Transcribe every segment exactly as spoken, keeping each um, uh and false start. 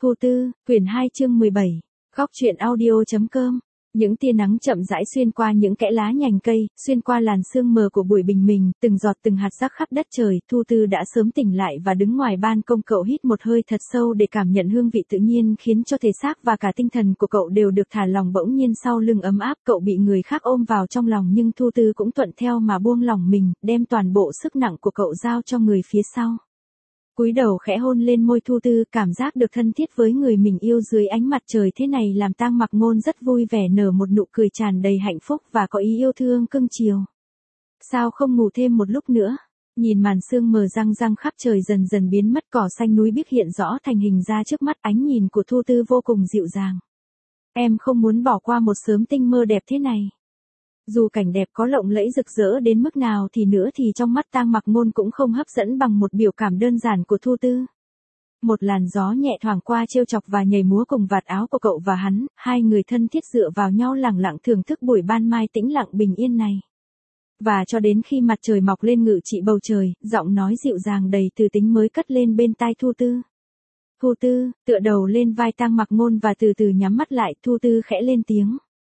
Thu Tư, quyển hai chương mười bảy, góc truyện audio.com. Những tia nắng chậm rãi xuyên qua những kẽ lá nhành cây, xuyên qua làn sương mờ của buổi bình minh, từng giọt từng hạt rắc khắp đất trời. Thu Tư đã sớm tỉnh lại và đứng ngoài ban công. Cậu hít một hơi thật sâu để cảm nhận hương vị tự nhiên, khiến cho thể xác và cả tinh thần của cậu đều được thả lỏng. Bỗng nhiên sau lưng ấm áp, cậu bị người khác ôm vào trong lòng, nhưng Thu Tư cũng thuận theo mà buông lỏng mình, đem toàn bộ sức nặng của cậu giao cho người phía sau. Cúi đầu khẽ hôn lên môi Thu Tư, cảm giác được thân thiết với người mình yêu dưới ánh mặt trời thế này làm Tang Mặc Ngôn rất vui vẻ, nở một nụ cười tràn đầy hạnh phúc và có ý yêu thương cưng chiều. Sao không ngủ thêm một lúc nữa? Nhìn màn sương mờ răng răng khắp trời dần dần biến mất, cỏ xanh núi biếc hiện rõ thành hình ra trước mắt, ánh nhìn của Thu Tư vô cùng dịu dàng. Em không muốn bỏ qua một sớm tinh mơ đẹp thế này. Dù cảnh đẹp có lộng lẫy rực rỡ đến mức nào thì nữa thì trong mắt Tang Mặc Ngôn cũng không hấp dẫn bằng một biểu cảm đơn giản của Thu Tư. Một làn gió nhẹ thoảng qua trêu chọc và nhảy múa cùng vạt áo của cậu và hắn, hai người thân thiết dựa vào nhau lẳng lặng thưởng thức buổi ban mai tĩnh lặng bình yên này. Và cho đến khi mặt trời mọc lên ngự trị bầu trời, giọng nói dịu dàng đầy từ tính mới cất lên bên tai Thu Tư. Thu Tư, tựa đầu lên vai Tang Mặc Ngôn và từ từ nhắm mắt lại. Thu Tư khẽ lên tiếng.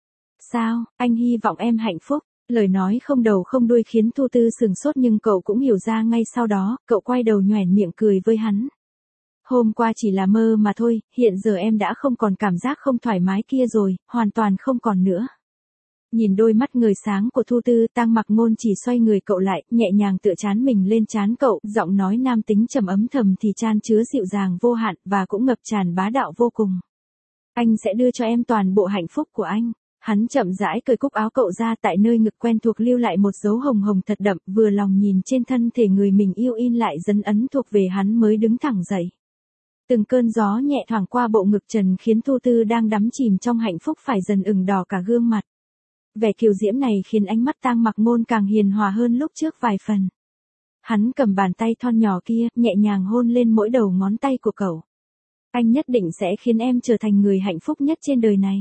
Sao, anh hy vọng em hạnh phúc. Lời nói không đầu không đuôi khiến Thu Tư sừng sốt, nhưng cậu cũng hiểu ra ngay sau đó. Cậu quay đầu nhoẻn miệng cười với hắn. Hôm qua chỉ là mơ mà thôi, hiện giờ em đã không còn cảm giác không thoải mái kia rồi, hoàn toàn không còn nữa. Nhìn đôi mắt ngời sáng của Thu Tư, Tang Mặc Ngôn chỉ xoay người cậu lại, nhẹ nhàng tựa trán mình lên trán cậu, giọng nói nam tính trầm ấm thầm thì chan chứa dịu dàng vô hạn và cũng ngập tràn bá đạo vô cùng. Anh sẽ đưa cho em toàn bộ hạnh phúc của anh. Hắn chậm rãi cởi cúc áo cậu ra, tại nơi ngực quen thuộc lưu lại một dấu hồng hồng thật đậm, vừa lòng nhìn trên thân thể người mình yêu in lại dấu ấn thuộc về hắn mới đứng thẳng dậy. Từng cơn gió nhẹ thoảng qua bộ ngực trần khiến Thu Tư đang đắm chìm trong hạnh phúc phải dần ửng đỏ cả gương mặt. Vẻ kiều diễm này khiến ánh mắt Tang Mặc Ngôn càng hiền hòa hơn lúc trước vài phần. Hắn cầm bàn tay thon nhỏ kia, nhẹ nhàng hôn lên mỗi đầu ngón tay của cậu. Anh nhất định sẽ khiến em trở thành người hạnh phúc nhất trên đời này.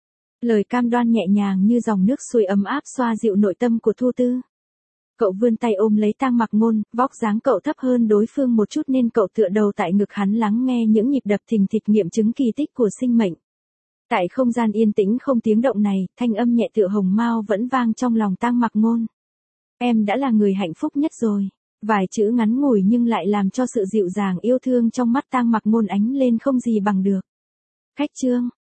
Lời cam đoan nhẹ nhàng như dòng nước xuôi ấm áp xoa dịu nội tâm của Thu Tư. Cậu vươn tay ôm lấy Tang Mặc Ngôn, vóc dáng cậu thấp hơn đối phương một chút nên cậu tựa đầu tại ngực hắn lắng nghe những nhịp đập thình thịch nghiệm chứng kỳ tích của sinh mệnh. Tại không gian yên tĩnh không tiếng động này, thanh âm nhẹ tựa hồng mao vẫn vang trong lòng Tang Mặc Ngôn. Em đã là người hạnh phúc nhất rồi. Vài chữ ngắn ngủi nhưng lại làm cho sự dịu dàng yêu thương trong mắt Tang Mặc Ngôn ánh lên không gì bằng được. Khách trương.